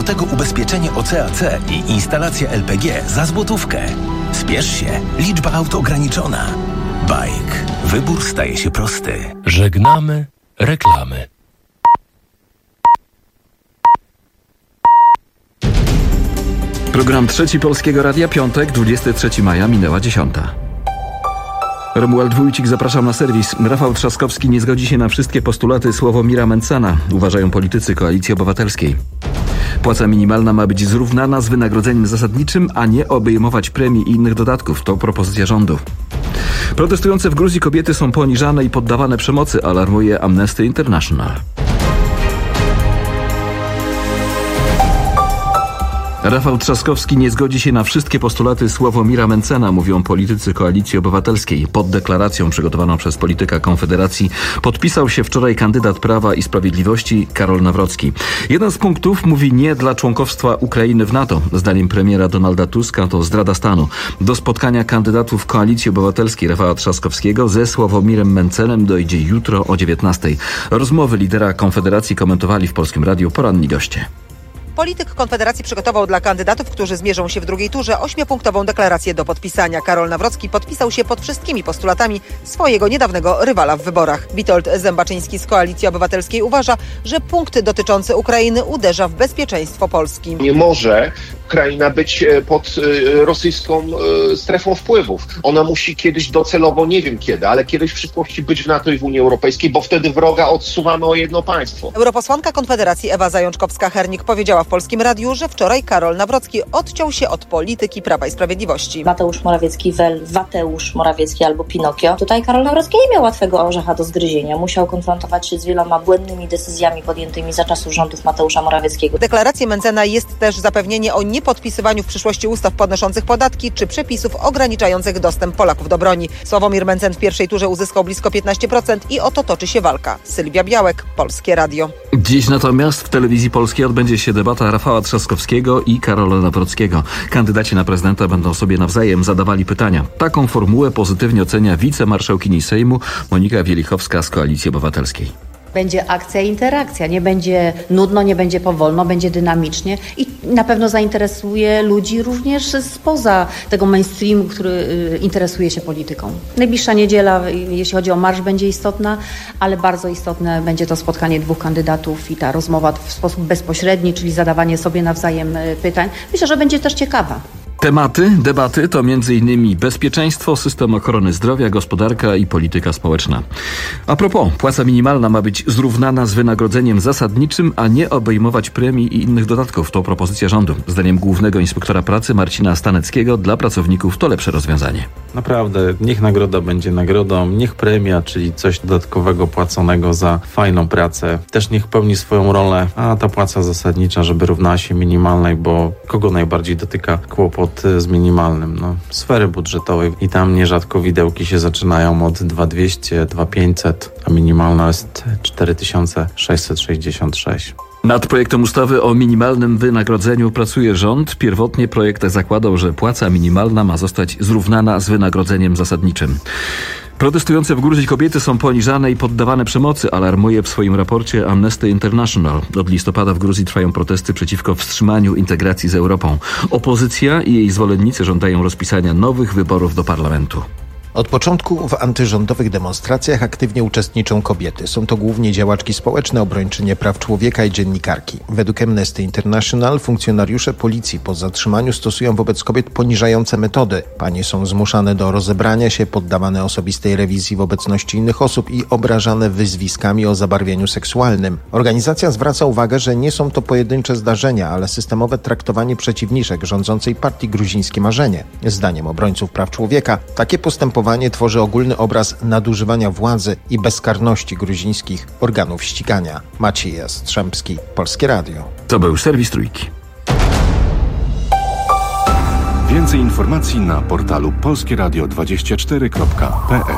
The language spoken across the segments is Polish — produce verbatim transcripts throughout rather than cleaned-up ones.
tego ubezpieczenie O C A C i instalacja L P G za złotówkę. Spiesz się, liczba aut ograniczona. Bajk. Wybór staje się prosty. Żegnamy reklamy. Program Trzeci Polskiego Radia, piątek, dwudziestego trzeciego maja, minęła dziesiąta. Romuald Wójcik, zapraszam na serwis. Rafał Trzaskowski nie zgodzi się na wszystkie postulaty Sławomira Mentzena, uważają politycy Koalicji Obywatelskiej. Płaca minimalna ma być zrównana z wynagrodzeniem zasadniczym, a nie obejmować premii i innych dodatków. To propozycja rządu. Protestujące w Gruzji kobiety są poniżane i poddawane przemocy, alarmuje Amnesty International. Rafał Trzaskowski nie zgodzi się na wszystkie postulaty Sławomira Mentzena, mówią politycy Koalicji Obywatelskiej. Pod deklaracją przygotowaną przez polityka Konfederacji podpisał się wczoraj kandydat Prawa i Sprawiedliwości Karol Nawrocki. Jeden z punktów mówi nie dla członkostwa Ukrainy w NATO. Zdaniem premiera Donalda Tuska to zdrada stanu. Do spotkania kandydatów Koalicji Obywatelskiej Rafała Trzaskowskiego ze Sławomirem Mentzenem dojdzie jutro o dziewiętnastej. Rozmowy lidera Konfederacji komentowali w Polskim Radiu poranni goście. Polityk Konfederacji przygotował dla kandydatów, którzy zmierzą się w drugiej turze, ośmiopunktową deklarację do podpisania. Karol Nawrocki podpisał się pod wszystkimi postulatami swojego niedawnego rywala w wyborach. Witold Zębaczyński z Koalicji Obywatelskiej uważa, że punkt dotyczący Ukrainy uderza w bezpieczeństwo Polski. Nie może Ukraina być pod rosyjską strefą wpływów. Ona musi kiedyś docelowo, nie wiem kiedy, ale kiedyś w przyszłości być w NATO i w Unii Europejskiej, bo wtedy wroga odsuwamy o jedno państwo. Europosłanka Konfederacji Ewa Zajączkowska-Hernik powiedziała w Polskim Radiu, że wczoraj Karol Nawrocki odciął się od polityki Prawa i Sprawiedliwości. Mateusz Morawiecki, wel, Wateusz Morawiecki albo Pinokio. Tutaj Karol Nawrocki nie miał łatwego orzecha do zgryzienia. Musiał konfrontować się z wieloma błędnymi decyzjami podjętymi za czasów rządów Mateusza Morawieckiego. W deklaracji Mentzena jest też zapewnienie o niepodpisywaniu w przyszłości ustaw podnoszących podatki czy przepisów ograniczających dostęp Polaków do broni. Sławomir Mentzen w pierwszej turze uzyskał blisko piętnaście procent i oto toczy się walka. Sylwia Białek, Polskie Radio. Dziś natomiast w Telewizji Polskiej odbędzie się debata Rafała Trzaskowskiego i Karola Nawrockiego. Kandydaci na prezydenta będą sobie nawzajem zadawali pytania. Taką formułę pozytywnie ocenia wicemarszałkini Sejmu Monika Wielichowska z Koalicji Obywatelskiej. Będzie akcja i interakcja, nie będzie nudno, nie będzie powolno, będzie dynamicznie i na pewno zainteresuje ludzi również spoza tego mainstreamu, który y, interesuje się polityką. Najbliższa niedziela, jeśli chodzi o marsz, będzie istotna, ale bardzo istotne będzie to spotkanie dwóch kandydatów i ta rozmowa w sposób bezpośredni, czyli zadawanie sobie nawzajem pytań. Myślę, że będzie też ciekawa. Tematy debaty to między innymi bezpieczeństwo, system ochrony zdrowia, gospodarka i polityka społeczna. A propos, płaca minimalna ma być zrównana z wynagrodzeniem zasadniczym, a nie obejmować premii i innych dodatków. To propozycja rządu. Zdaniem głównego inspektora pracy Marcina Staneckiego dla pracowników to lepsze rozwiązanie. Naprawdę, niech nagroda będzie nagrodą, niech premia, czyli coś dodatkowego płaconego za fajną pracę, też niech pełni swoją rolę, a ta płaca zasadnicza, żeby równała się minimalnej, bo kogo najbardziej dotyka kłopot z minimalnym, no, sfery budżetowej i tam nierzadko widełki się zaczynają od dwa tysiące dwieście, dwa tysiące pięćset, a minimalna jest cztery tysiące sześćset sześćdziesiąt sześć. Nad projektem ustawy o minimalnym wynagrodzeniu pracuje rząd. Pierwotnie projekt zakładał, że płaca minimalna ma zostać zrównana z wynagrodzeniem zasadniczym. Protestujące w Gruzji kobiety są poniżane i poddawane przemocy, alarmuje w swoim raporcie Amnesty International. Od listopada w Gruzji trwają protesty przeciwko wstrzymaniu integracji z Europą. Opozycja i jej zwolennicy żądają rozpisania nowych wyborów do parlamentu. Od początku w antyrządowych demonstracjach aktywnie uczestniczą kobiety. Są to głównie działaczki społeczne, obrończynie praw człowieka i dziennikarki. Według Amnesty International funkcjonariusze policji po zatrzymaniu stosują wobec kobiet poniżające metody. Panie są zmuszane do rozebrania się, poddawane osobistej rewizji w obecności innych osób i obrażane wyzwiskami o zabarwieniu seksualnym. Organizacja zwraca uwagę, że nie są to pojedyncze zdarzenia, ale systemowe traktowanie przeciwniczek rządzącej partii Gruzińskie Marzenie. Zdaniem obrońców praw człowieka takie postępowanie tworzy ogólny obraz nadużywania władzy i bezkarności gruzińskich organów ścigania. Maciej Jastrzębski, Polskie Radio. To był serwis Trójki. Więcej informacji na portalu polskieradio dwadzieścia cztery kropka p l.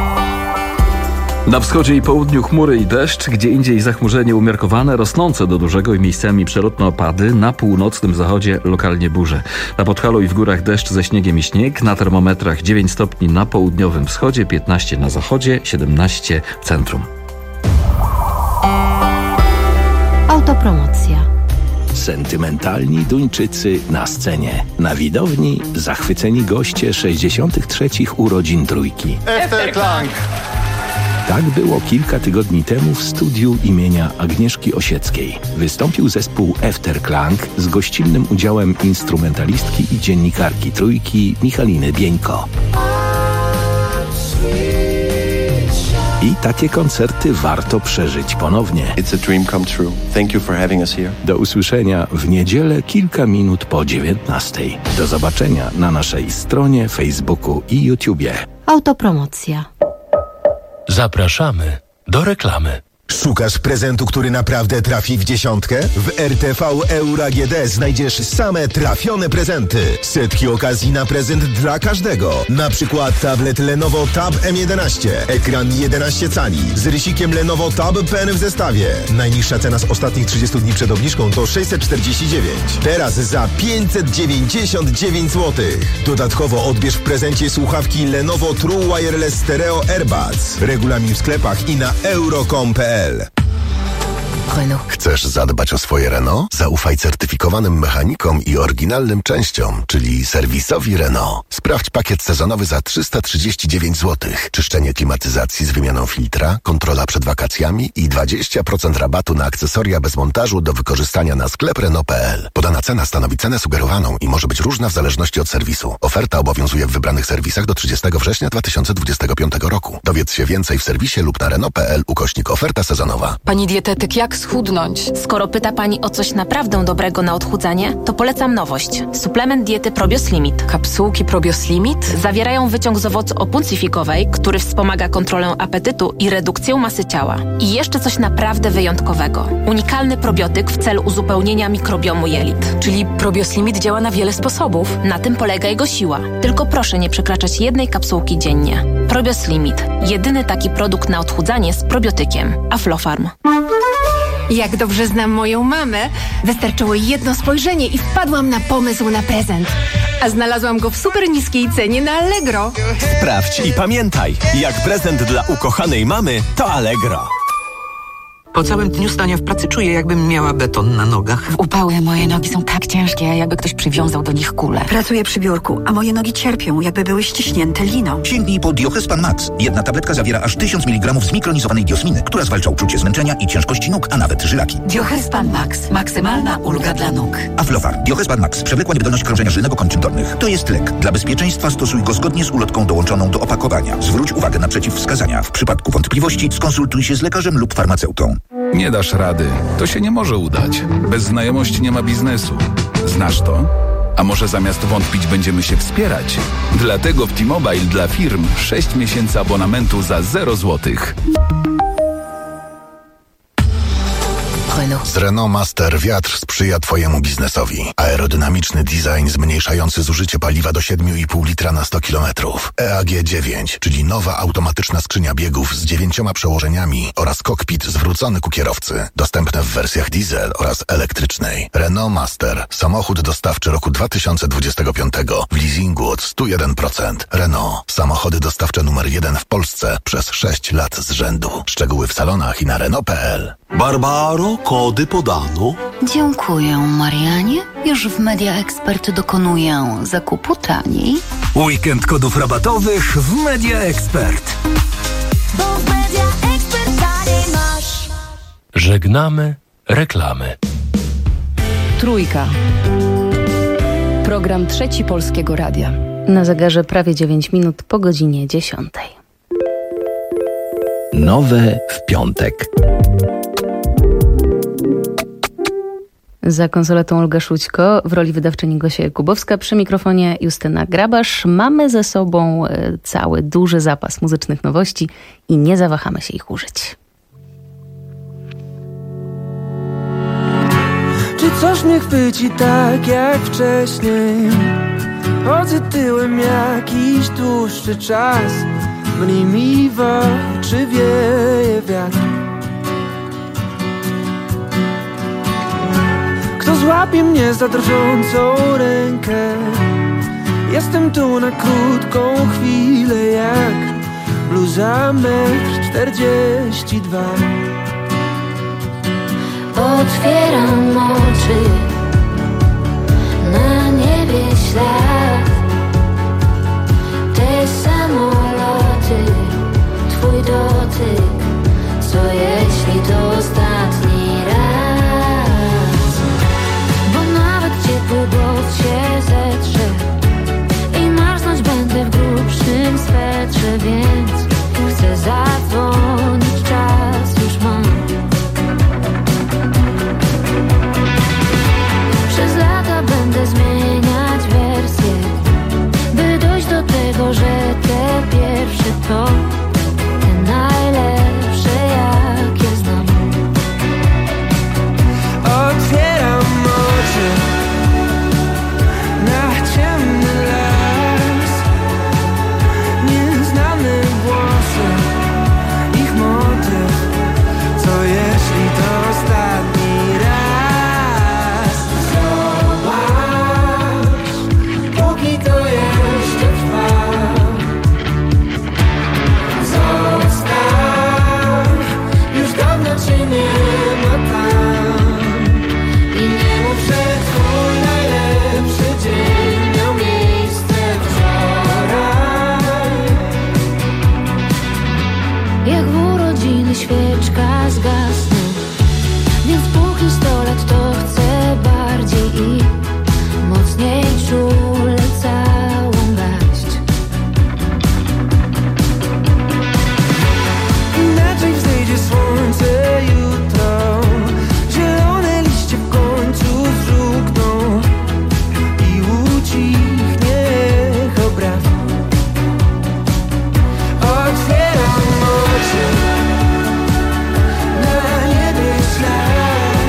Na wschodzie i południu chmury i deszcz, gdzie indziej zachmurzenie umiarkowane, rosnące do dużego i miejscami przelotne opady, na północnym zachodzie lokalnie burze. Na Podhalu i w górach deszcz ze śniegiem i śnieg, na termometrach dziewięć stopni na południowym wschodzie, piętnaście na zachodzie, siedemnaście w centrum. Autopromocja. Sentymentalni Duńczycy na scenie. Na widowni zachwyceni goście sześćdziesiątych trzecich urodzin Trójki. Efterklang! Tak było kilka tygodni temu w studiu imienia Agnieszki Osieckiej. Wystąpił zespół Efterklang z gościnnym udziałem instrumentalistki i dziennikarki Trójki Michaliny Bieńko. I takie koncerty warto przeżyć ponownie. It's a dream come true. Thank you for having us here. Do usłyszenia w niedzielę kilka minut po dziewiętnastej. Do zobaczenia na naszej stronie, Facebooku i YouTubie. Autopromocja. Zapraszamy do reklamy. Szukasz prezentu, który naprawdę trafi w dziesiątkę? W R T V Euro A G D znajdziesz same trafione prezenty. Setki okazji na prezent dla każdego. Na przykład tablet Lenovo Tab M jedenaście, ekran jedenaście cali z rysikiem Lenovo Tab Pen w zestawie. Najniższa cena z ostatnich trzydziestu dni przed obniżką to sześćset czterdzieści dziewięć. Teraz za pięćset dziewięćdziesiąt dziewięć złotych. Dodatkowo odbierz w prezencie słuchawki Lenovo True Wireless Stereo Airbuds. Regulamin w sklepach i na euro kropka com kropka p l. Renault. Chcesz zadbać o swoje Renault? Zaufaj certyfikowanym mechanikom i oryginalnym częściom, czyli serwisowi Renault. Sprawdź pakiet sezonowy za trzysta trzydzieści dziewięć złotych. Czyszczenie klimatyzacji z wymianą filtra, kontrola przed wakacjami i dwadzieścia procent rabatu na akcesoria bez montażu do wykorzystania na sklep Renault kropka p l. Podana cena stanowi cenę sugerowaną i może być różna w zależności od serwisu. Oferta obowiązuje w wybranych serwisach do trzydziestego września dwa tysiące dwudziestego piątego roku. Dowiedz się więcej w serwisie lub na Renault kropka p l ukośnik oferta sezonowa. Pani dietetyk, jak schudnąć? Skoro pyta Pani o coś naprawdę dobrego na odchudzanie, to polecam nowość. Suplement diety Probios Limit. Kapsułki Probios Limit? Zawierają wyciąg z owocu opuncifikowej, który wspomaga kontrolę apetytu i redukcję masy ciała. I jeszcze coś naprawdę wyjątkowego. Unikalny probiotyk w celu uzupełnienia mikrobiomu jelit. Czyli Probios Limit działa na wiele sposobów. Na tym polega jego siła. Tylko proszę nie przekraczać jednej kapsułki dziennie. Probios Limit. Jedyny taki produkt na odchudzanie z probiotykiem. Aflofarm. Jak dobrze znam moją mamę, wystarczyło jedno spojrzenie i wpadłam na pomysł na prezent. A znalazłam go w super niskiej cenie na Allegro. Sprawdź i pamiętaj, jak prezent dla ukochanej mamy, to Allegro. Po całym dniu stania w pracy czuję, jakbym miała beton na nogach. W upały moje nogi są tak ciężkie, jakby ktoś przywiązał do nich kulę. Pracuję przy biurku, a moje nogi cierpią, jakby były ściśnięte liną. Sięgnij po Diochespan Max. Jedna tabletka zawiera aż tysiąc miligramów zmikronizowanej diosminy, która zwalcza uczucie zmęczenia i ciężkości nóg, a nawet żylaki. Diochespan Max. Maksymalna ulga dla nóg. Aflofarm. Diochespan Max. Przewlekła niewydolność krążenia żylnego kończyn dolnych. To jest lek. Dla bezpieczeństwa stosuj go zgodnie z ulotką dołączoną do opakowania. Zwróć uwagę na przeciwwskazania. W przypadku wątpliwości skonsultuj się z lekarzem lub farmaceutą. Nie dasz rady. To się nie może udać. Bez znajomości nie ma biznesu. Znasz to? A może zamiast wątpić będziemy się wspierać? Dlatego w T-Mobile dla firm sześć miesięcy abonamentu za zero złotych. Renault. Z Renault Master wiatr sprzyja Twojemu biznesowi. Aerodynamiczny design zmniejszający zużycie paliwa do siedem i pół litra na sto kilometrów. E A G dziewięć, czyli nowa automatyczna skrzynia biegów z dziewięcioma przełożeniami oraz kokpit zwrócony ku kierowcy. Dostępne w wersjach diesel oraz elektrycznej. Renault Master. Samochód dostawczy roku dwa tysiące dwudziestego piątego w leasingu od sto jeden procent. Renault. Samochody dostawcze numer jeden w Polsce przez sześć lat z rzędu. Szczegóły w salonach i na Renault kropka p l. Barbaro, kody podano. Dziękuję, Marianie. Już w Media Expert dokonuję zakupu taniej. Weekend kodów rabatowych w Media Expert. Bo w Media Expert taniej masz. Żegnamy reklamy. Trójka. Program Trzeci Polskiego Radia. Na zegarze prawie dziewięć minut po godzinie dziesiątej. Nowe w piątek. Za konsoletą Olga Szućko, w roli wydawczyni Gosia Jakubowska, przy mikrofonie Justyna Grabasz. Mamy ze sobą cały duży zapas muzycznych nowości i nie zawahamy się ich użyć. Czy coś mnie chwyci tak jak wcześniej? Chodzę tyłem jakiś dłuższy czas. Mniej mi w oczy wieje wiatr. Kto złapie mnie za drżącą rękę? Jestem tu na krótką chwilę jak bluza metr czterdzieści dwa. Otwieram oczy, na niebie ślad, te samoloty, twój dotyk. Co jeśli to ostatni raz? Bo nawet ciepły bot się zetrze i marznąć będę w grubszym swetrze, więc chcę zadzwonić, czas już mam. Przez lata będę zmieniać wersję, by dojść do tego, że te pierwsze to te najlepsze, jakie znam. Otwieram oczy na ciemny las, nieznane głosy, ich motyw. Co jeśli to ostatni raz? Zobacz, póki to jeszcze trwa. Zostaw, już dawno cię nie ma tam. I nie mów, że twój najlepszy dzień miał miejsce wczoraj. Jak w urodziny świeczka zgasnie, więc póki sto lat to chcę bardziej i mocniej czule całą garść. Inaczej wzejdzie słońce jutro, zielone liście w końcu wzrukną i ucichnie echo braw. Otwieram oczy, na niebie ślad,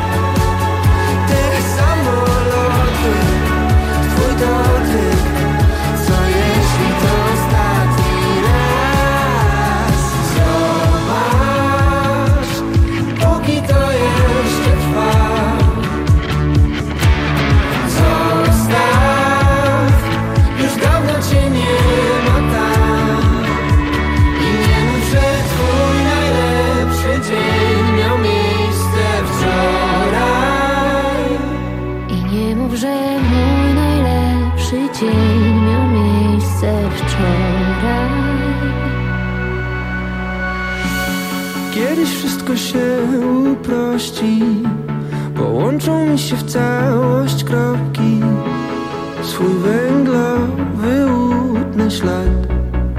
te samoloty, twój dotyk. Co jeśli to ostatni raz? Zobacz, póki to jeszcze trwa. Zostaw, już dawno cię nie ma tam. I nie mów, że twój najlepszy dzień miał miejsce wczoraj. I nie mów, że mój najlepszy dzień miał miejsce wczoraj. Kiedyś wszystko się uprości, połączą mi się w całość kropki, swój węglowy łudny ślad.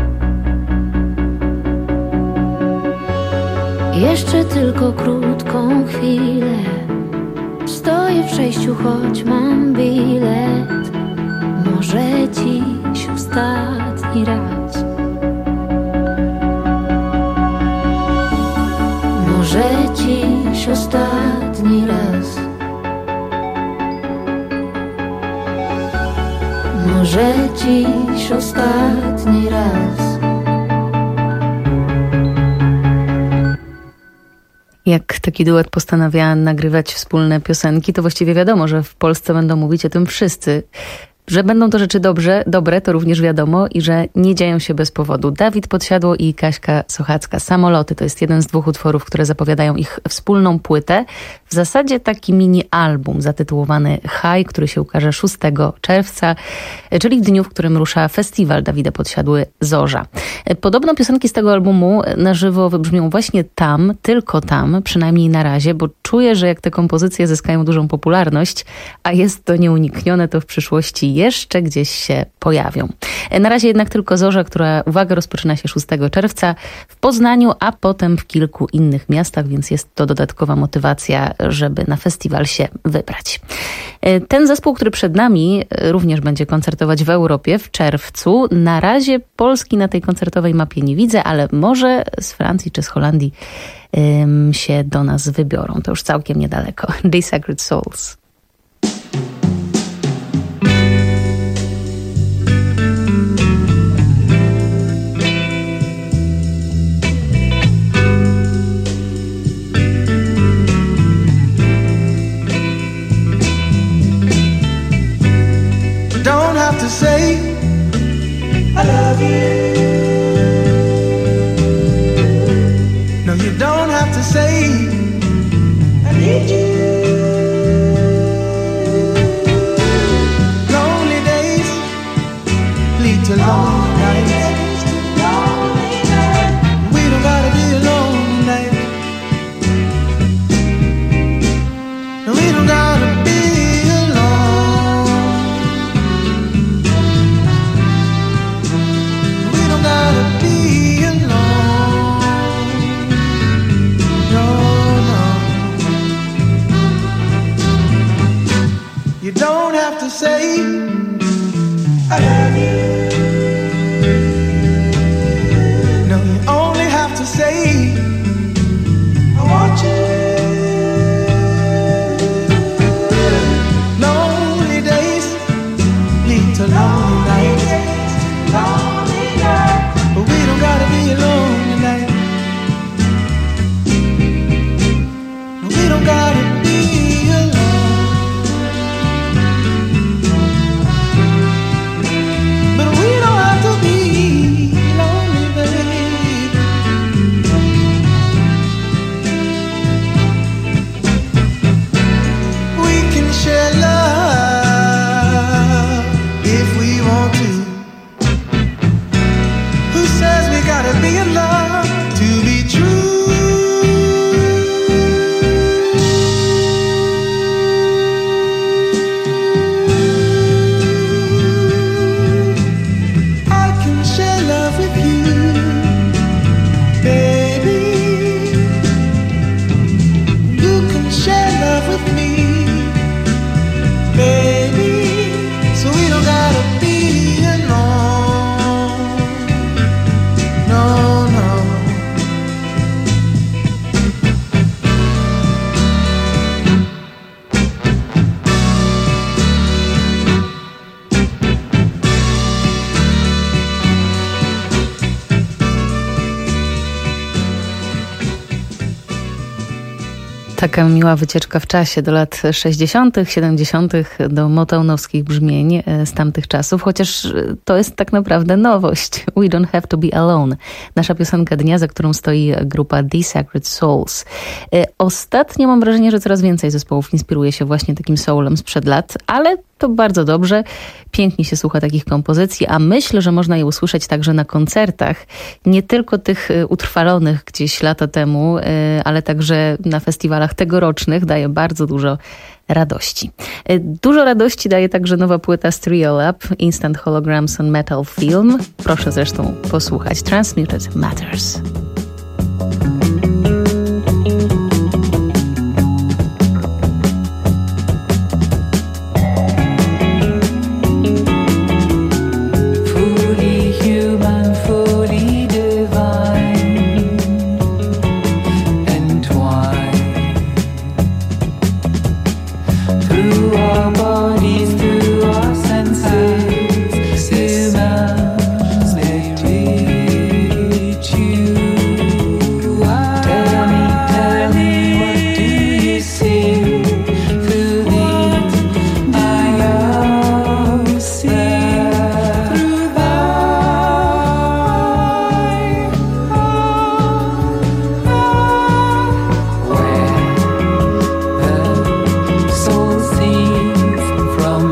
Jeszcze tylko krótką chwilę, stoję w przejściu, choć mam bilet. Może dziś ostatni raz. Może dziś ostatni raz. Może dziś ostatni raz. Jak taki duet postanawia nagrywać wspólne piosenki, to właściwie wiadomo, że w Polsce będą mówić o tym wszyscy. Że będą to rzeczy dobrze, dobre, to również wiadomo i że nie dzieją się bez powodu. Dawid Podsiadło i Kaśka Sochacka. Samoloty to jest jeden z dwóch utworów, które zapowiadają ich wspólną płytę. W zasadzie taki mini album zatytułowany High, który się ukaże szóstego czerwca, czyli w dniu, w którym rusza festiwal Dawida Podsiadły Zorza. Podobno piosenki z tego albumu na żywo wybrzmią właśnie tam, tylko tam, przynajmniej na razie, bo czuję, że jak te kompozycje zyskają dużą popularność, a jest to nieuniknione, to w przyszłości jeszcze gdzieś się pojawią. Na razie jednak tylko Zorza, która, uwaga, rozpoczyna się szóstego czerwca w Poznaniu, a potem w kilku innych miastach, więc jest to dodatkowa motywacja, żeby na festiwal się wybrać. Ten zespół, który przed nami, również będzie koncertować w Europie w czerwcu. Na razie Polski na tej koncertowej mapie nie widzę, ale może z Francji czy z Holandii ym, się do nas wybiorą. To już całkiem niedaleko. The Sacred Souls. Don't have to say I love you. No, you don't have to say I need You don't have to say I love you. No, you only have to say I want you. Lonely days lead to lonely nights. Lonely nights. But we don't gotta be alone tonight. No, we don't gotta be alone. But we don't have to be lonely, babe. We can share love if we want to. Who says we gotta be in love to be true? I can share love with you, baby. You can share love with me, baby. So we don't gotta be alone. No, no. Taka miła wycieczka w czasie do lat sześćdziesiątych, siedemdziesiątych, do motownowskich brzmień z tamtych czasów, chociaż to jest tak naprawdę nowość. We don't have to be alone. Nasza piosenka dnia, za którą stoi grupa The Sacred Souls. Ostatnio mam wrażenie, że coraz więcej zespołów inspiruje się właśnie takim soulem sprzed lat, ale to bardzo dobrze. Pięknie się słucha takich kompozycji, a myślę, że można je usłyszeć także na koncertach. Nie tylko tych utrwalonych gdzieś lata temu, ale także na festiwalach tegorocznych. Daje bardzo dużo radości. Dużo radości daje także nowa płyta z Trio Lab, Instant Holograms on Metal Film. Proszę zresztą posłuchać. Transmuted Matters. From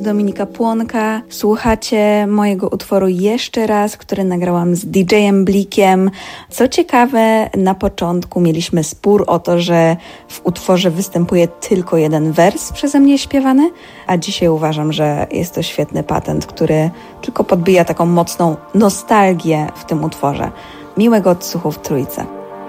Dominika Płonka. Słuchacie mojego utworu Jeszcze raz, który nagrałam z D J-em Blikiem. Co ciekawe, na początku mieliśmy spór o to, że w utworze występuje tylko jeden wers przeze mnie śpiewany, a dzisiaj uważam, że jest to świetny patent, który tylko podbija taką mocną nostalgię w tym utworze. Miłego odsłuchu w trójce.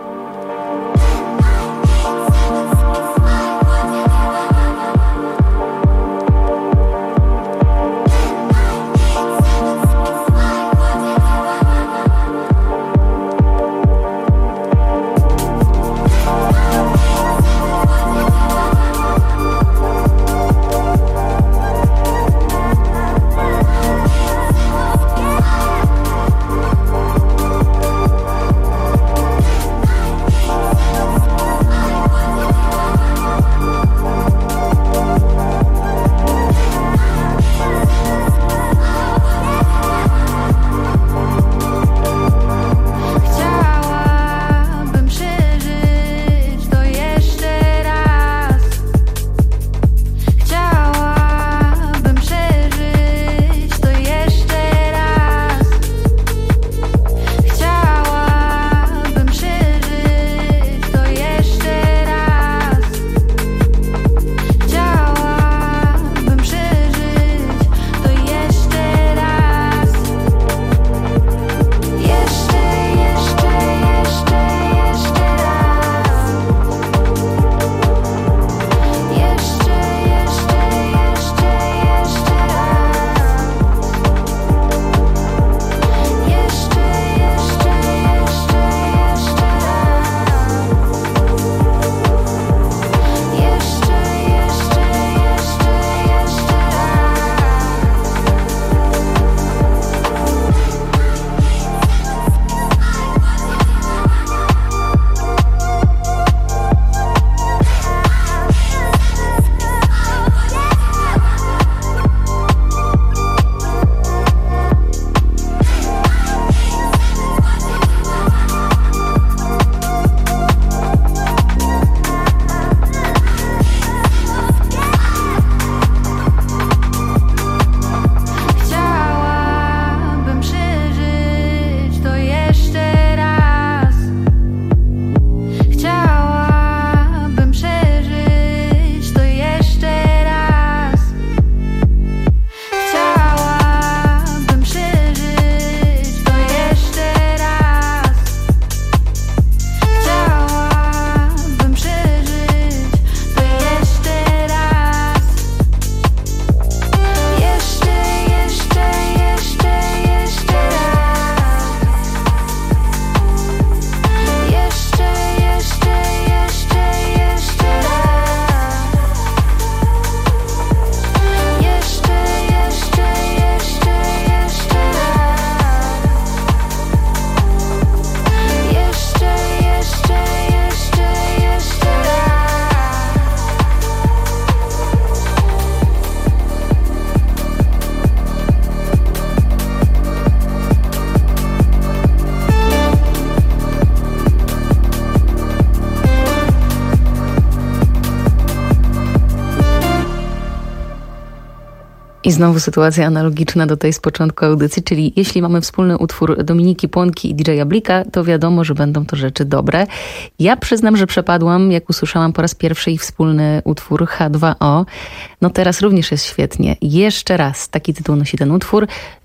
I znowu sytuacja analogiczna do tej z początku audycji, czyli jeśli mamy wspólny utwór Dominiki Płonki i D J-a Blika, to wiadomo, że będą to rzeczy dobre. Ja przyznam, że przepadłam, jak usłyszałam po raz pierwszy ich wspólny utwór H dwa O. No teraz również jest świetnie. Jeszcze raz, taki tytuł nosi ten utwór.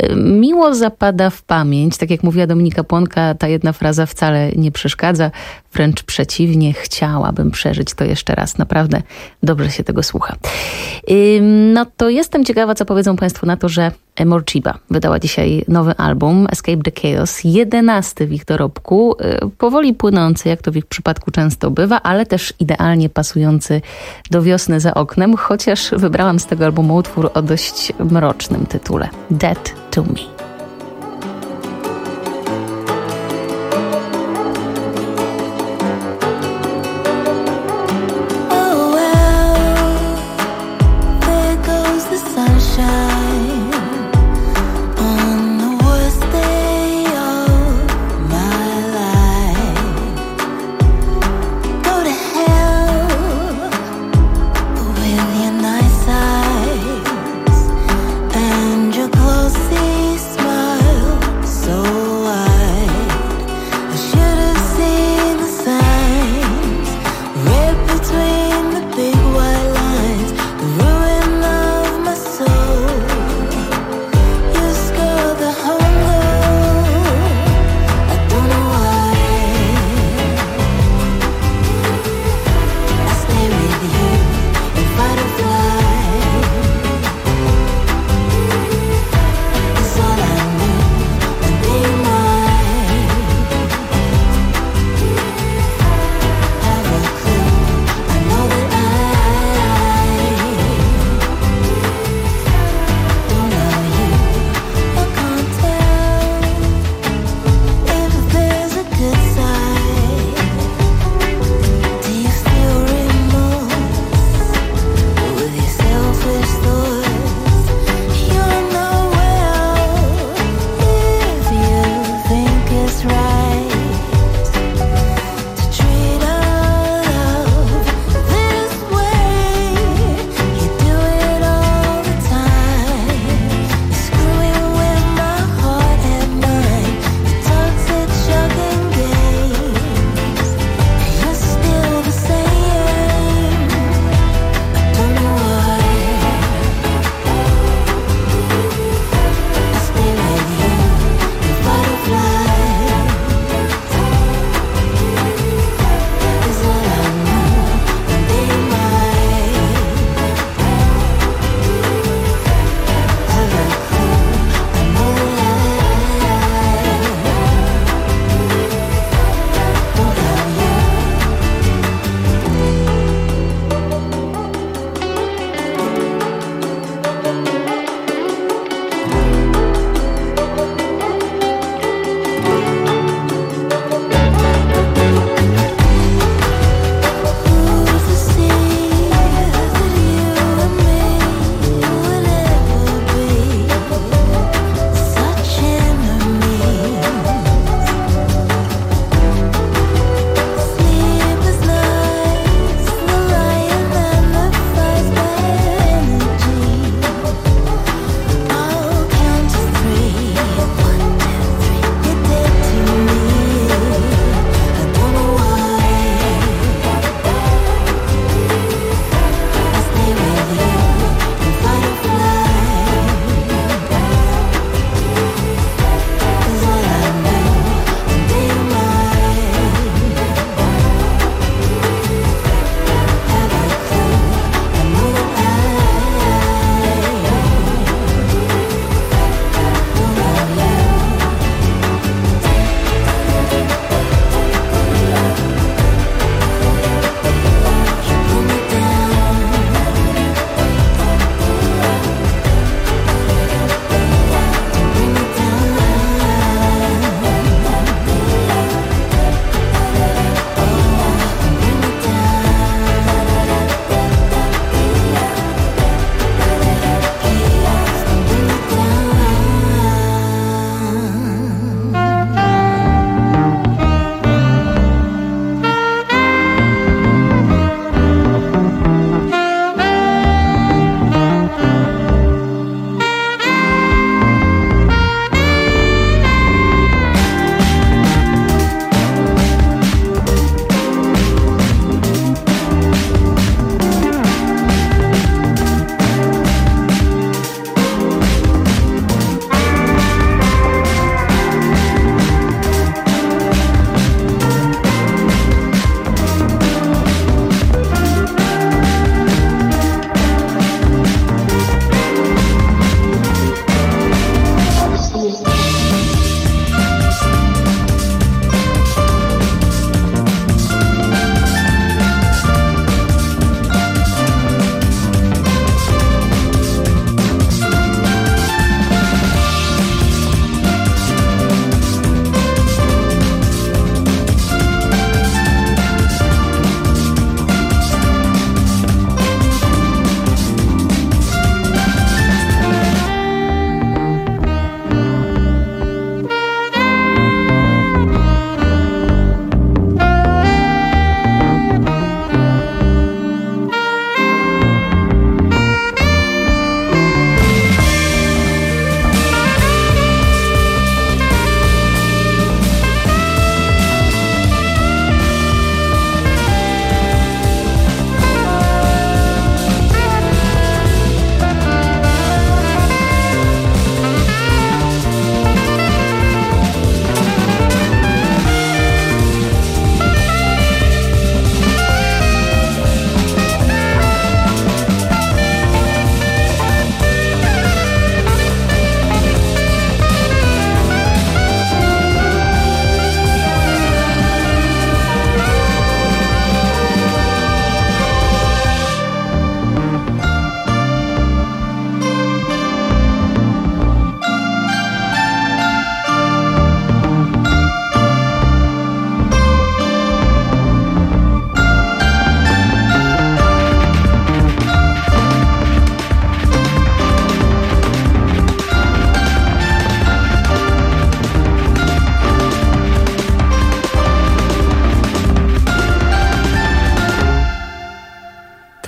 Miło zapada w pamięć. Tak jak mówiła Dominika Płonka, ta jedna fraza wcale nie przeszkadza. Wręcz przeciwnie, chciałabym przeżyć to jeszcze raz. Naprawdę dobrze się tego słucha. No to jestem ciekawa, co powiedzą Państwo na to, że Morcheeba wydała dzisiaj nowy album Escape the Chaos, jedenasty w ich dorobku, powoli płynący, jak to w ich przypadku często bywa, ale też idealnie pasujący do wiosny za oknem, chociaż wybrałam z tego albumu utwór o dość mrocznym tytule Dead to Me.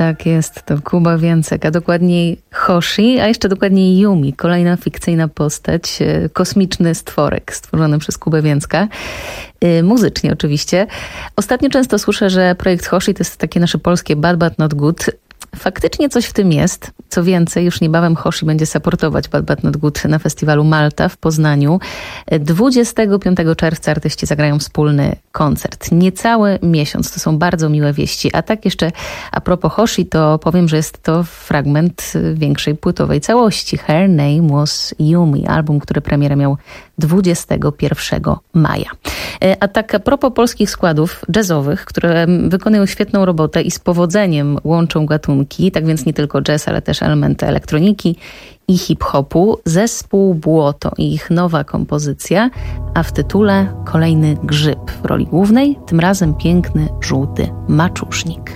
Tak jest, to Kuba Więcek, a dokładniej Hoshi, a jeszcze dokładniej Yumi, kolejna fikcyjna postać, kosmiczny stworek stworzony przez Kubę Więcka. Muzycznie oczywiście. Ostatnio często słyszę, że projekt Hoshi to jest takie nasze polskie Bad But Not Good. Faktycznie coś w tym jest. Co więcej, już niebawem Hoshi będzie supportować Bad But Not Good na festiwalu Malta w Poznaniu. dwudziestego piątego czerwca artyści zagrają wspólny koncert. Niecały miesiąc. To są bardzo miłe wieści. A tak jeszcze a propos Hoshi, to powiem, że jest to fragment większej płytowej całości. Her Name Was Yumi. Album, który premierę miał dwudziestego pierwszego maja. A tak a propos polskich składów jazzowych, które wykonują świetną robotę i z powodzeniem łączą gatunki, tak więc nie tylko jazz, ale też elementy elektroniki i hip-hopu. Zespół Błoto i ich nowa kompozycja, a w tytule kolejny grzyb w roli głównej, tym razem piękny, żółty maczusznik.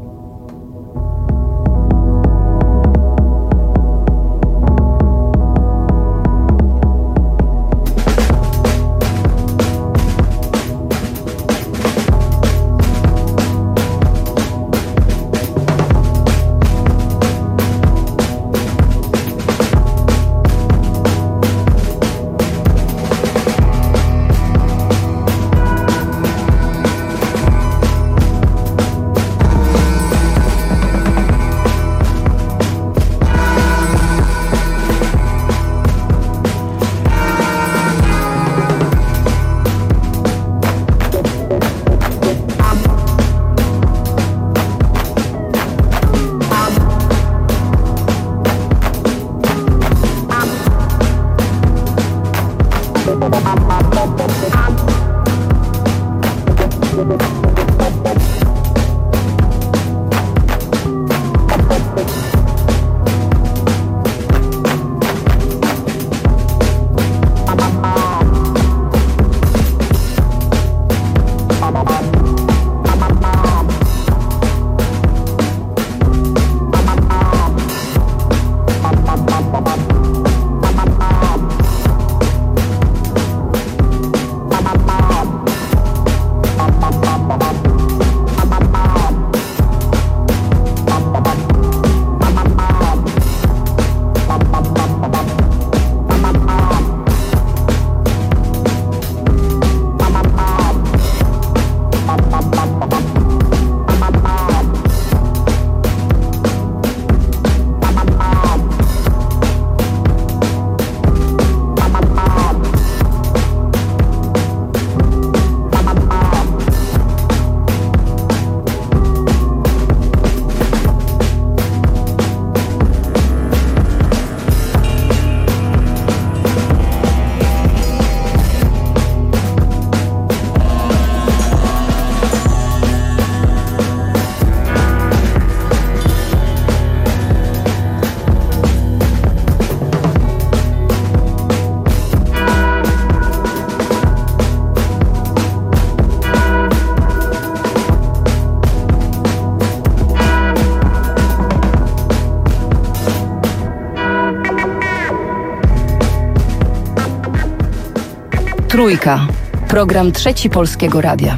Trójka. Program Trzeci Polskiego Radia.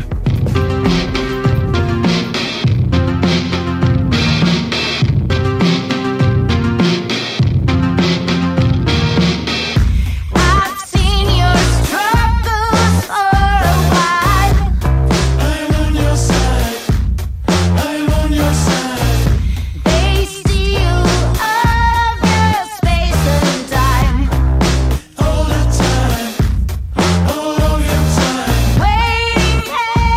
Waiting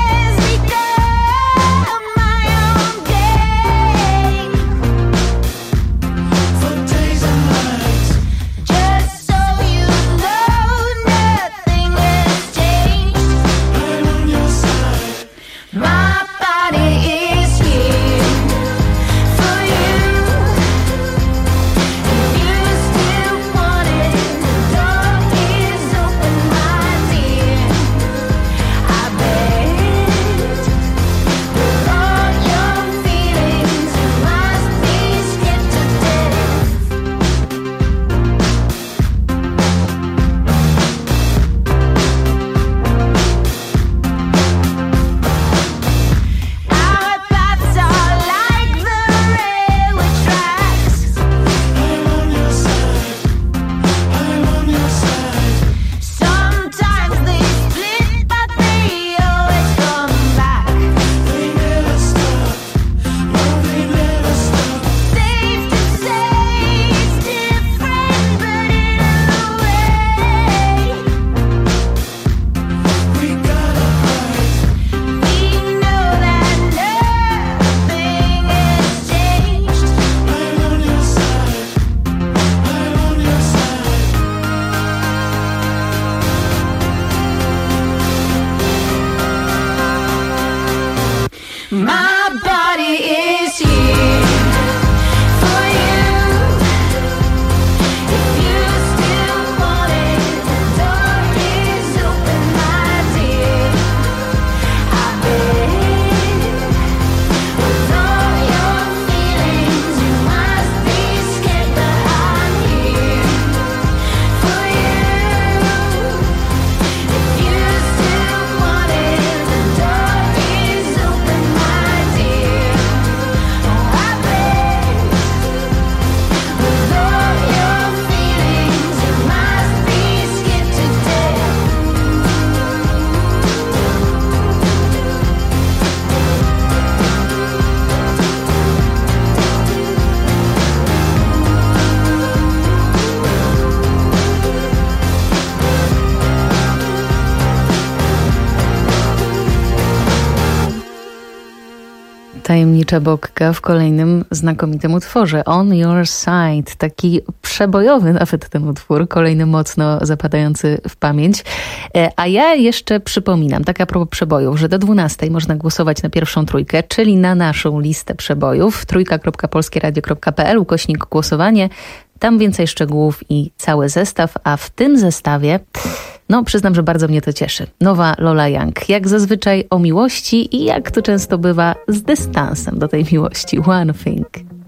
Tajemnicza Bokka w kolejnym znakomitym utworze On Your Side. Taki przebojowy nawet ten utwór, kolejny mocno zapadający w pamięć. A ja jeszcze przypominam, tak a propos przebojów, że do dwunastej można głosować na pierwszą trójkę, czyli na naszą listę przebojów. trójka kropka polskieradio kropka pe el, ukośnik głosowanie. Tam więcej szczegółów i cały zestaw, a w tym zestawie, no przyznam, że bardzo mnie to cieszy. Nowa Lola Young, jak zazwyczaj o miłości i jak to często bywa z dystansem do tej miłości. One Thing.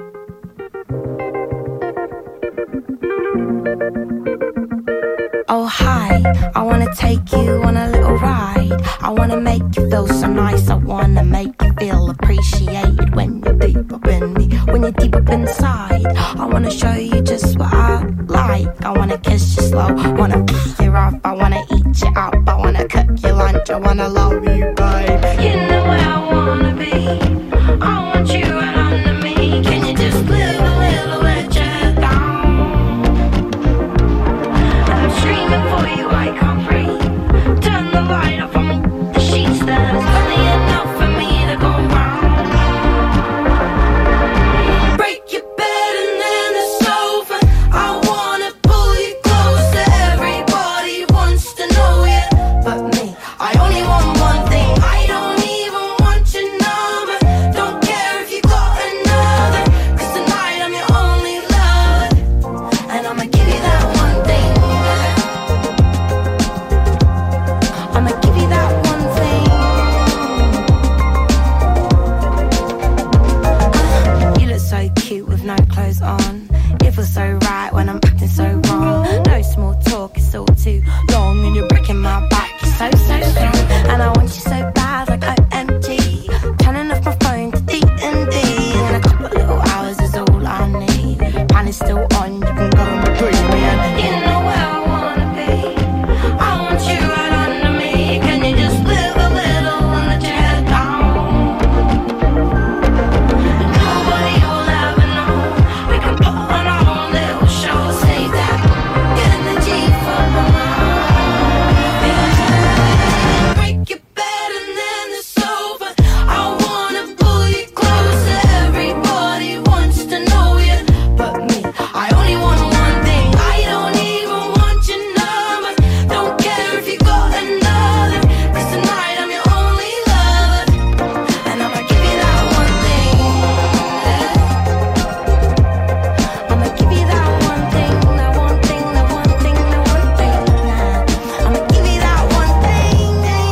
Oh hi, I wanna take you on a little ride. I wanna make you feel so nice. I wanna make you feel appreciated when you're deep up in me, when you're deep up inside. I wanna show you just what I like. I wanna kiss you slow, wanna pick you up. I wanna eat you up, I wanna cook your lunch. I wanna love you, babe. You know where I wanna be. I want you right under me. Can you just live a little let your head down? I'm screaming for you, I can't breathe. Turn the light off on the sheets. There's plenty enough for me to go round. Break your bed and then the sofa. I wanna pull you closer. Everybody wants to know you, but me, I only want one thing. I don't even want your number. Don't care if you got another, 'cause tonight I'm your only lover, and I'ma give you that one thing. I'ma give you that one thing. Uh, you look so cute with no clothes on. It feels so right when I'm acting so wrong. No small talk, it's all too long, and you're breaking my back. You're so, so strong, and I want you so bad, like O M G. Turning off my phone to D and D, and a couple little hours is all I need. Pan is still on, you can go and breathe me in. You know where I wanna be. I want you right under me. Can you just live a little and let your head down? Nobody will ever know. We can put on our own little show. Save that energy for my mind. Break your bed and then the sofa. I wanna pull you closer. Everybody wants to know you, but me, I only want one thing. I don't even want your number. Don't care if you got another, 'cause tonight I'm your only lover, and I'ma give you that one thing. I'ma give you that one thing, that one thing, that one thing, that one thing. I'ma give you that one thing.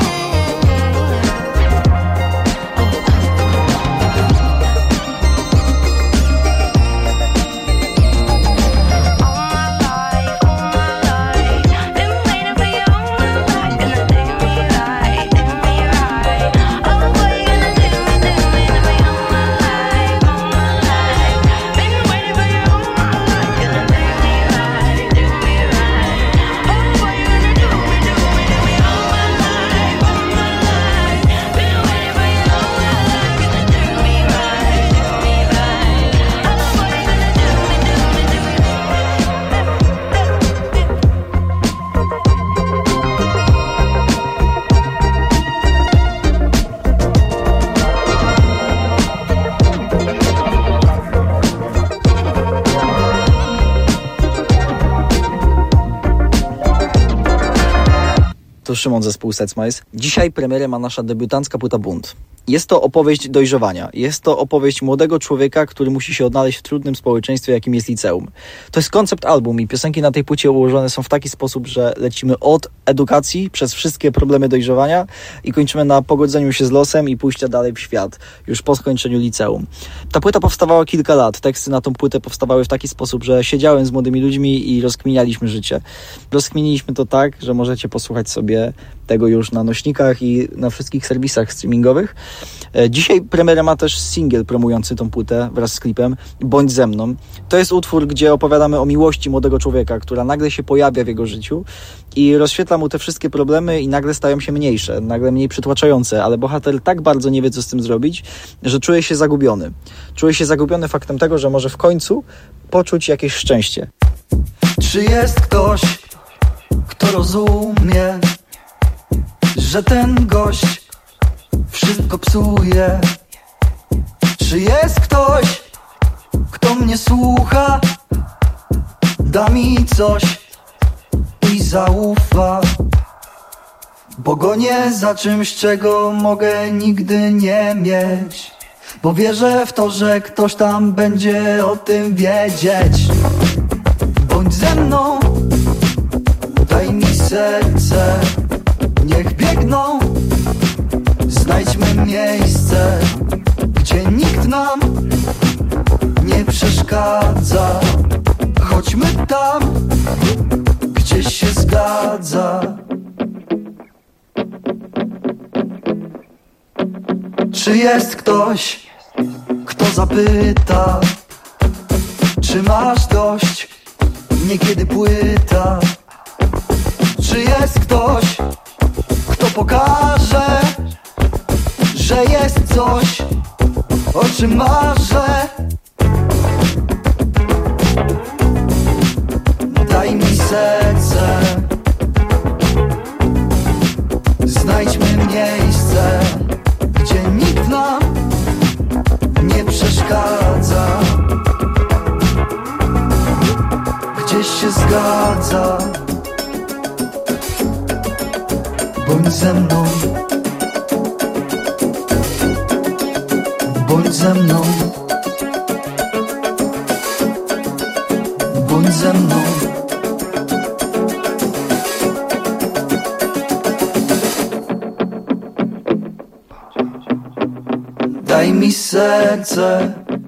To Szymon, zespół Setsmice. Dzisiaj premierę ma nasza debiutancka płyta Bunt. Jest to opowieść dojrzewania. Jest to opowieść młodego człowieka, który musi się odnaleźć w trudnym społeczeństwie, jakim jest liceum. To jest koncept album i piosenki na tej płycie ułożone są w taki sposób, że lecimy od edukacji przez wszystkie problemy dojrzewania i kończymy na pogodzeniu się z losem i pójścia dalej w świat, już po skończeniu liceum. Ta płyta powstawała kilka lat. Teksty na tą płytę powstawały w taki sposób, że siedziałem z młodymi ludźmi i rozkminialiśmy życie. Rozkminiliśmy to tak, że możecie posłuchać sobie tego już na nośnikach i na wszystkich serwisach streamingowych. Dzisiaj premierę ma też singiel promujący tą płytę wraz z klipem Bądź ze mną. To jest utwór, gdzie opowiadamy o miłości młodego człowieka, która nagle się pojawia w jego życiu i rozświetla mu te wszystkie problemy i nagle stają się mniejsze, nagle mniej przytłaczające, ale bohater tak bardzo nie wie, co z tym zrobić, że czuje się zagubiony. Czuje się zagubiony faktem tego, że może w końcu poczuć jakieś szczęście. Czy jest ktoś, kto rozumie, że ten gość wszystko psuje? Czy jest ktoś, kto mnie słucha, da mi coś i zaufa? Bo gonię za czymś, czego mogę nigdy nie mieć, bo wierzę w to, że ktoś tam będzie o tym wiedzieć. Bądź ze mną, daj mi serce, niech biegną. Znajdźmy miejsce, gdzie nikt nam nie przeszkadza. Chodźmy tam, gdzie się zgadza. Czy jest ktoś, kto zapyta, czy masz dość, niekiedy płyta? Czy jest ktoś, kto pokaże, że jest coś, o czym marzę? Daj mi serce, znajdźmy miejsce, gdzie nikt nam nie przeszkadza, gdzieś się zgadza. Bądź ze mną, bądź ze mną, bądź ze mną. Daj mi serce,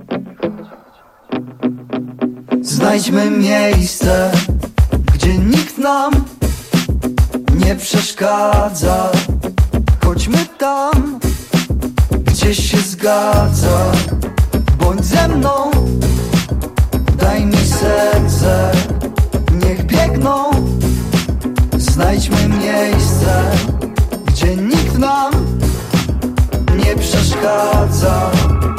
znajdźmy miejsce, gdzie nikt nam nie przeszkadza. Chodźmy tam, gdzieś się zgadza. Bądź ze mną, daj mi serce, niech biegną. Znajdźmy miejsce, gdzie nikt nam nie przeszkadza,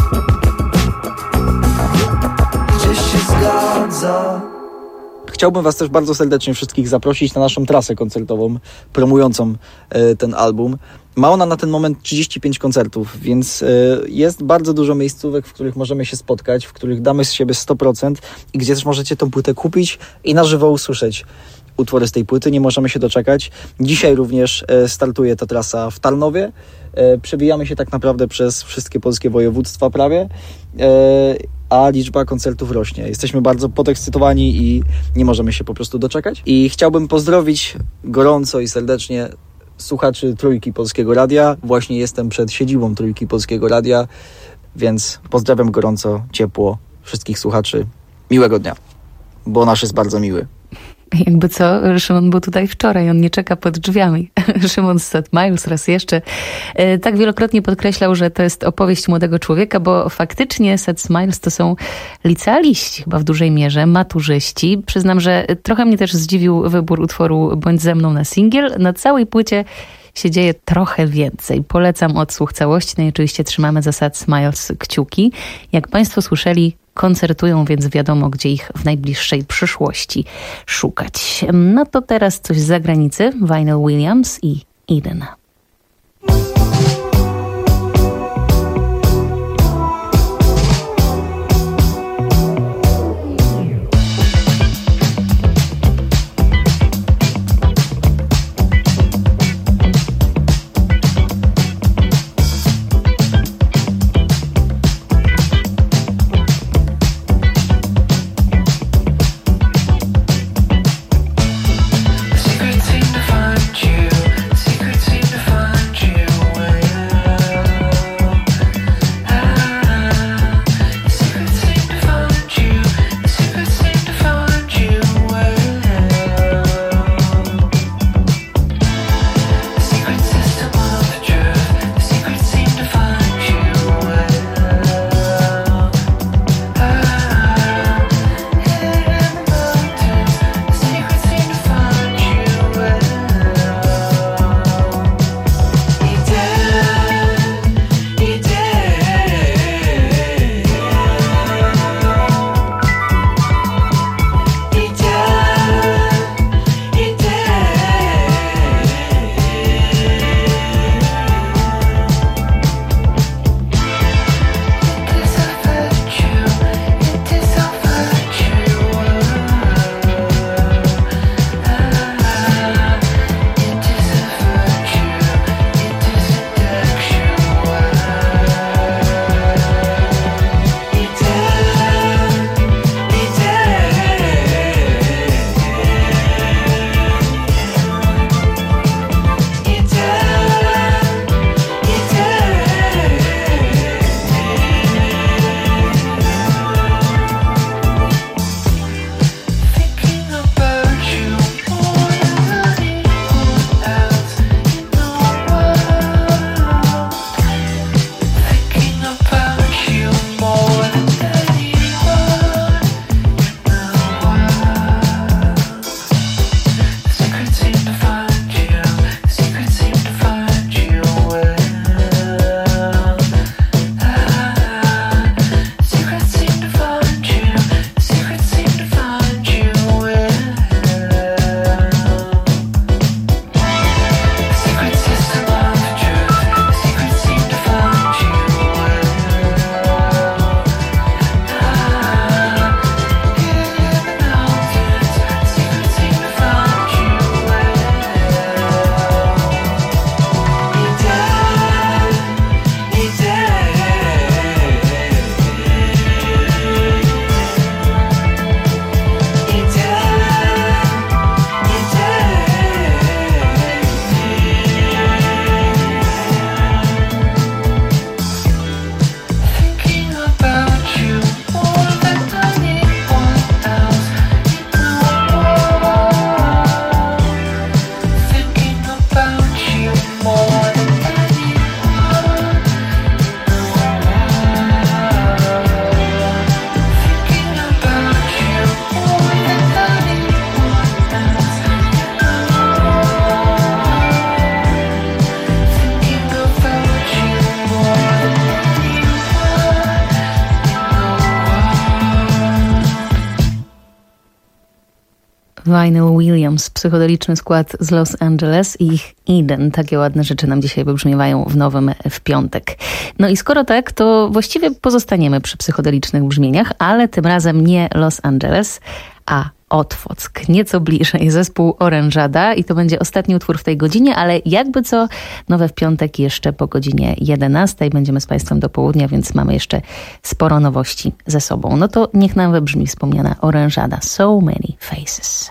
gdzieś się zgadza. Chciałbym was też bardzo serdecznie wszystkich zaprosić na naszą trasę koncertową promującą e, ten album. Ma ona na ten moment trzydzieści pięć koncertów, więc e, jest bardzo dużo miejscówek, w których możemy się spotkać, w których damy z siebie sto procent i gdzie też możecie tą płytę kupić i na żywo usłyszeć utwory z tej płyty. Nie możemy się doczekać. Dzisiaj również e, startuje ta trasa w Tarnowie. E, przebijamy się tak naprawdę przez wszystkie polskie województwa prawie. E, a liczba koncertów rośnie. Jesteśmy bardzo podekscytowani i nie możemy się po prostu doczekać. I chciałbym pozdrowić gorąco i serdecznie słuchaczy Trójki Polskiego Radia. Właśnie jestem przed siedzibą Trójki Polskiego Radia, więc pozdrawiam gorąco, ciepło wszystkich słuchaczy. Miłego dnia, bo nasz jest bardzo miły. Jakby co, Szymon był tutaj wczoraj, on nie czeka pod drzwiami. Szymon z Set Miles raz jeszcze tak wielokrotnie podkreślał, że to jest opowieść młodego człowieka, bo faktycznie Set Miles to są licealiści chyba w dużej mierze, maturzyści. Przyznam, że trochę mnie też zdziwił wybór utworu Bądź ze mną na singiel. Na całej płycie się dzieje trochę więcej. Polecam odsłuch całości. No i oczywiście trzymamy za Set Miles kciuki. Jak Państwo słyszeli, koncertują, więc wiadomo, gdzie ich w najbliższej przyszłości szukać. No to teraz coś z zagranicy. Vinyl Williams i Eden. Secrets seem to find you, secrets seem to Vinyl Williams, psychodeliczny skład z Los Angeles i ich Eden. Takie ładne rzeczy nam dzisiaj wybrzmiewają w nowym w piątek. No i skoro tak, to właściwie pozostaniemy przy psychodelicznych brzmieniach, ale tym razem nie Los Angeles, a Otwock, nieco bliżej, zespół Orężada i to będzie ostatni utwór w tej godzinie, ale jakby co, nowe w piątek jeszcze po godzinie jedenastej. Będziemy z Państwem do południa, więc mamy jeszcze sporo nowości ze sobą. No to niech nam wybrzmi wspomniana Orężada. So Many Faces.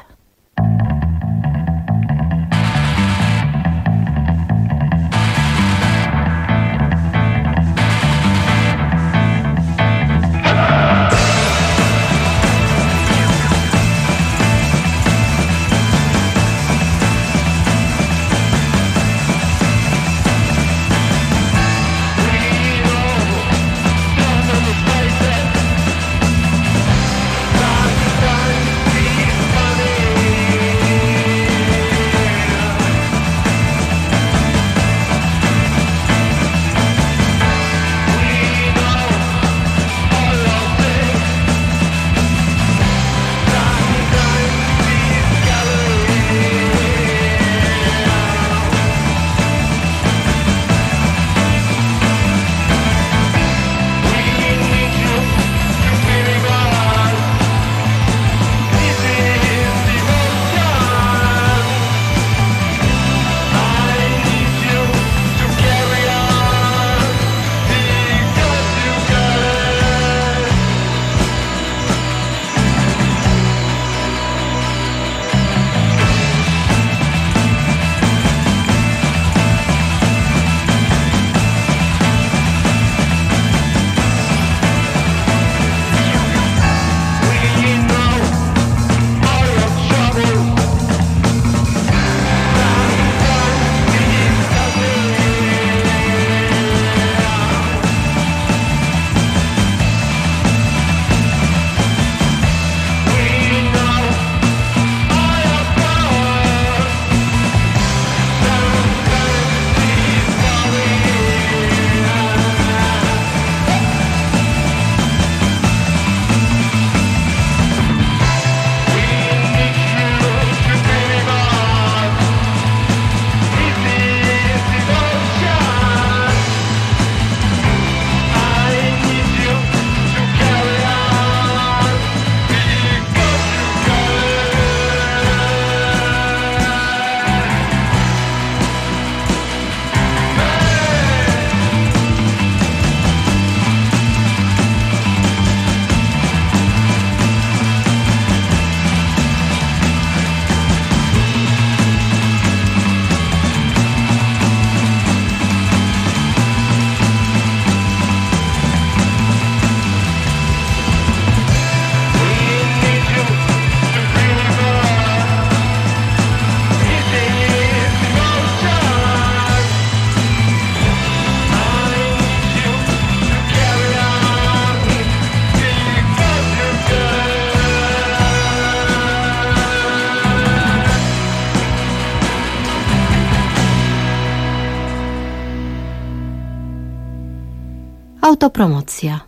Autopromocja.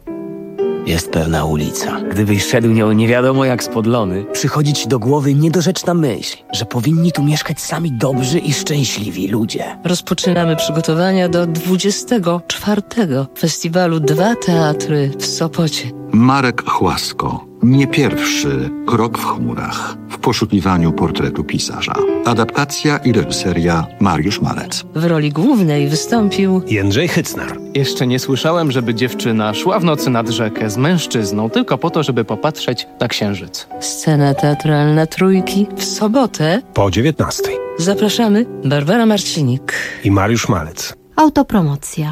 Jest pewna ulica. Gdybyś szedł nią nie wiadomo jak spodlony, przychodzi ci do głowy niedorzeczna myśl, że powinni tu mieszkać sami dobrzy i szczęśliwi ludzie. Rozpoczynamy przygotowania do dwudziestego czwartego festiwalu Dwa Teatry w Sopocie. Marek Chłasko. Nie pierwszy krok w chmurach w poszukiwaniu portretu pisarza. Adaptacja i reżyseria Mariusz Malec. W roli głównej wystąpił Jędrzej Hycnar. Jeszcze nie słyszałem, żeby dziewczyna szła w nocy nad rzekę z mężczyzną tylko po to, żeby popatrzeć na księżyc. Scena teatralna Trójki w sobotę po dziewiętnastej. Zapraszamy Barbara Marcinik i Mariusz Malec. Autopromocja.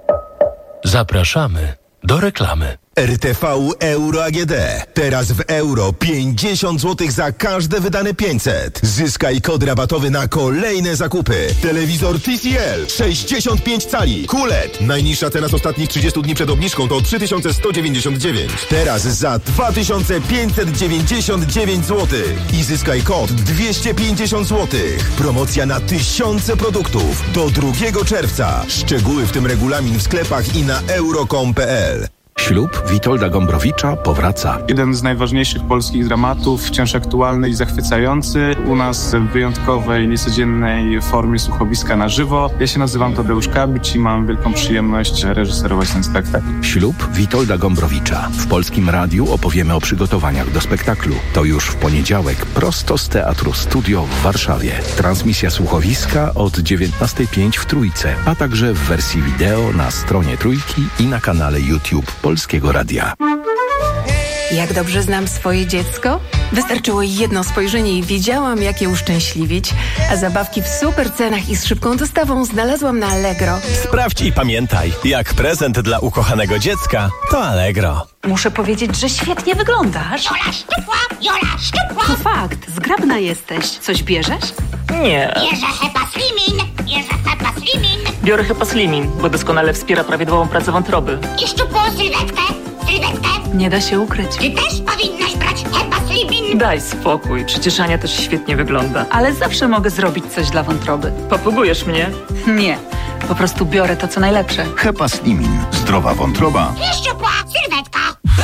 Zapraszamy do reklamy. R T V Euro A G D. Teraz w euro pięćdziesiąt złotych za każde wydane pięćset. Zyskaj kod rabatowy na kolejne zakupy. Telewizor T C L sześćdziesiąt pięć cali. Q L E D. Najniższa cena z ostatnich trzydziestu dni przed obniżką to trzy tysiące sto dziewięćdziesiąt dziewięć. Teraz za dwa tysiące pięćset dziewięćdziesiąt dziewięć złotych. I zyskaj kod dwieście pięćdziesiąt złotych. Promocja na tysiące produktów. Do drugiego czerwca. Szczegóły w tym regulamin w sklepach i na euro kropka com kropka p l. Ślub Witolda Gombrowicza powraca. Jeden z najważniejszych polskich dramatów, wciąż aktualny i zachwycający. U nas w wyjątkowej, niecodziennej formie słuchowiska na żywo. Ja się nazywam Tadeusz Kabić i mam wielką przyjemność reżyserować ten spektakl. Ślub Witolda Gombrowicza. W Polskim Radiu opowiemy o przygotowaniach do spektaklu. To już w poniedziałek prosto z Teatru Studio w Warszawie. Transmisja słuchowiska od dziewiętnastej pięć w Trójce, a także w wersji wideo na stronie Trójki i na kanale YouTube Polskiego Radia. Jak dobrze znam swoje dziecko? Wystarczyło jedno spojrzenie i wiedziałam, jak je uszczęśliwić. A zabawki w super cenach i z szybką dostawą znalazłam na Allegro. Sprawdź i pamiętaj, jak prezent dla ukochanego dziecka, to Allegro. Muszę powiedzieć, że świetnie wyglądasz. Jola szczupła, Jola szczupła. To fakt, zgrabna jesteś. Coś bierzesz? Nie. Bierze Hepa Slimin, bierze Hepa Slimin. Biorę Hepa Slimin, bo doskonale wspiera prawidłową pracę wątroby. I szczupłą sylwetkę, sylwetkę. Nie da się ukryć. Ty też powinnaś brać Hepa Slimin. Daj spokój, przecież Ania też świetnie wygląda. Ale zawsze mogę zrobić coś dla wątroby. Popługujesz mnie? Nie, po prostu biorę to, co najlepsze. Hepa Slimin. Zdrowa wątroba. I szczupła sylwetka.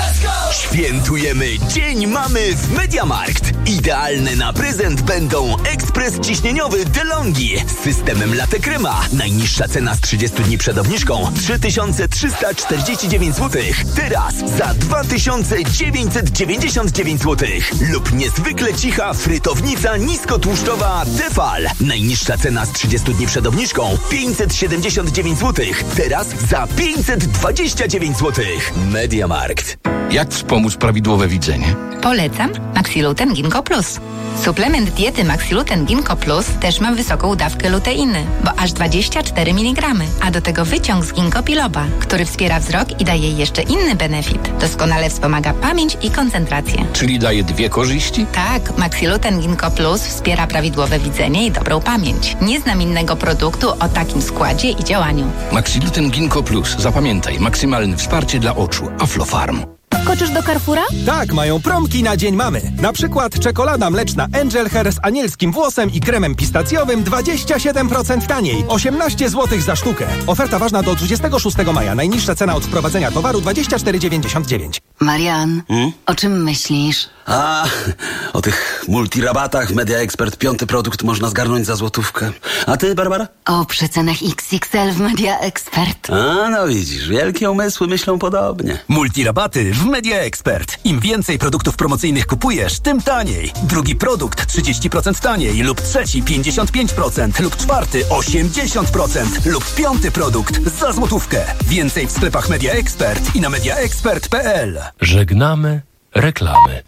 Świętujemy Dzień Mamy w MediaMarkt. Idealne na prezent będą ekspres ciśnieniowy DeLonghi z systemem Latte Crema. Najniższa cena z trzydziestu dni przed obniżką trzy tysiące trzysta czterdzieści dziewięć złotych. Teraz za dwa tysiące dziewięćset dziewięćdziesiąt dziewięć złotych. Lub niezwykle cicha frytownica niskotłuszczowa Tefal. Najniższa cena z trzydziestu dni przed obniżką pięćset siedemdziesiąt dziewięć złotych. Teraz za pięćset dwadzieścia dziewięć złotych. MediaMarkt. Jak wspomóc prawidłowe widzenie? Polecam Maxiluten Ginkgo Plus. Suplement diety Maxiluten Ginkgo Plus też ma wysoką dawkę luteiny, bo aż dwadzieścia cztery miligramy, a do tego wyciąg z ginkgo biloba, który wspiera wzrok i daje jeszcze inny benefit. Doskonale wspomaga pamięć i koncentrację. Czyli daje dwie korzyści? Tak, Maxiluten Ginkgo Plus wspiera prawidłowe widzenie i dobrą pamięć. Nie znam innego produktu o takim składzie i działaniu. Maxiluten Ginkgo Plus. Zapamiętaj, maksymalne wsparcie dla oczu. Aflofarm. Skoczysz do Carrefoura? Tak, mają promki na Dzień Mamy. Na przykład czekolada mleczna Angel Hair z anielskim włosem i kremem pistacjowym dwadzieścia siedem procent taniej. osiemnaście złotych za sztukę. Oferta ważna do dwudziestego szóstego maja. Najniższa cena od wprowadzenia towaru dwadzieścia cztery dziewięćdziesiąt dziewięć. Marian, hmm? o czym myślisz? A, o tych multirabatach w Media Expert. Piąty produkt można zgarnąć za złotówkę. A ty, Barbara? O przecenach X X L w Media Expert. A, no widzisz, wielkie umysły myślą podobnie. Multirabaty w Media Expert. Im więcej produktów promocyjnych kupujesz, tym taniej. Drugi produkt trzydzieści procent taniej lub trzeci pięćdziesiąt pięć procent lub czwarty osiemdziesiąt procent lub piąty produkt za złotówkę. Więcej w sklepach Media Expert i na media expert kropka p l. Żegnamy reklamy.